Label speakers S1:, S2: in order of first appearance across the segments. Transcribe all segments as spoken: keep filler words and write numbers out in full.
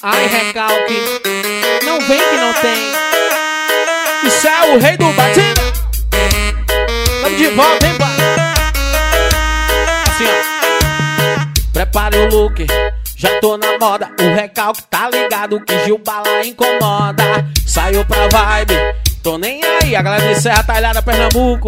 S1: Ai, recalque, não vem que não tem. Isso é o rei do batida. Tamo de volta, hein, pai? Assim, ó. Prepare o look, já tô na moda. O recalque tá ligado que Gil Bala incomoda. Saiu pra vibe, tô nem aí. A galera de Serra Talhada, Pernambuco.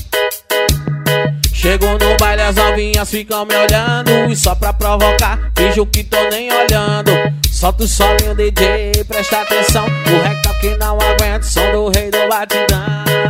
S1: Chego no baile, as novinhas ficam me olhando. E só pra provocar, finjo que tô nem olhando. Solta o solinho, D J, presta atenção. O recalque não aguenta o som do rei do batidão.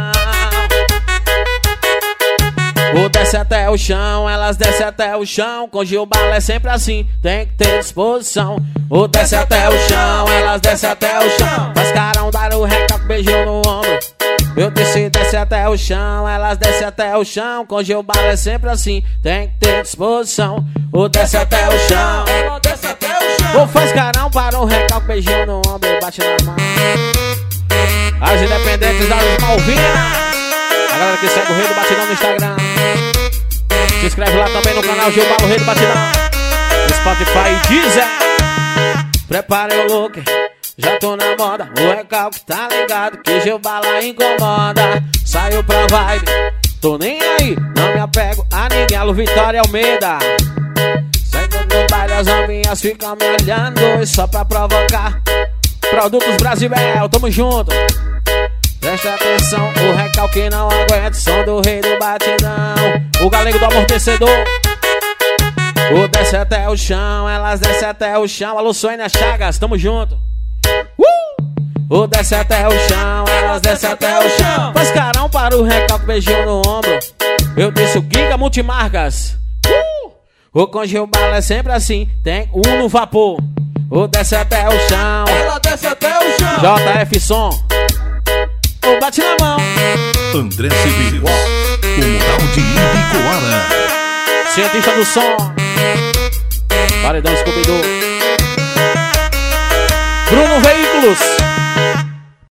S1: O desce até o chão, elas descem até o chão. Com Gil Bala é sempre assim, tem que ter disposição. O desce até o chão, elas descem até o chão. Faz carão, dar o recalque, beijinho no ombro. Eu desci, desce até o chão, elas descem até o chão. Com Gil Bala é sempre assim, tem que ter disposição. O desce até o chão, ela desce até o chão. O faz carão, para o recalque, beijinho no ombro e bate na mão. As independentes das Malvinas, a galera que segue o Rei do Batidão no Instagram, se inscreve lá também no canal Gil Bala, o Rei do Batidão, Spotify e Deezer. Prepare o look, já tô na moda. O recalque tá ligado que Gil Bala incomoda. Saiu pra vibe, tô nem aí, não me apego a ninguém. Alô, Vitória Almeida. Saindo no baile, as novinhas ficam me olhando. E só pra provocar, Produtos Brasil, tamo junto. Presta atenção, o recalque não aguenta o som do rei do batidão. O galego do amortecedor. O desce até o chão, elas descem até o chão. Alô, Sônia Chagas, tamo junto. Uh! O desce até o chão, elas descem até o chão. Faz carão para o recalque, beijinho no ombro. Eu disse o Giga Multimarcas. Uh! O com Gil Bala é sempre assim, tem um no vapor. O desce até o chão,
S2: ela desce até o chão.
S1: J F Som. O bate na mão.
S3: André Civil, o mural de Ibicoara.
S1: Cientista do som. Paredão Scooby-Doo. Bruno Veículos.